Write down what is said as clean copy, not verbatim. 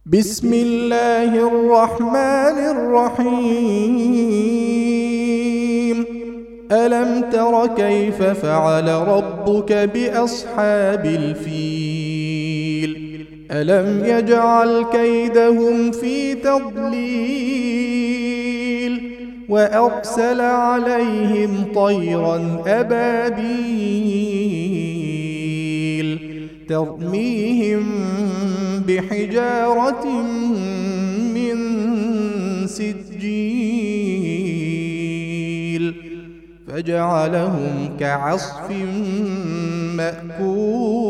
بسم الله الرحمن الرحيم. ألم تر كيف فعل ربك بأصحاب الفيل؟ ألم يجعل كيدهم في تضليل وأرسل عليهم طيرا أبابيل ترميهم بحجارة من سجيل فجعلهم كعصف مأكول.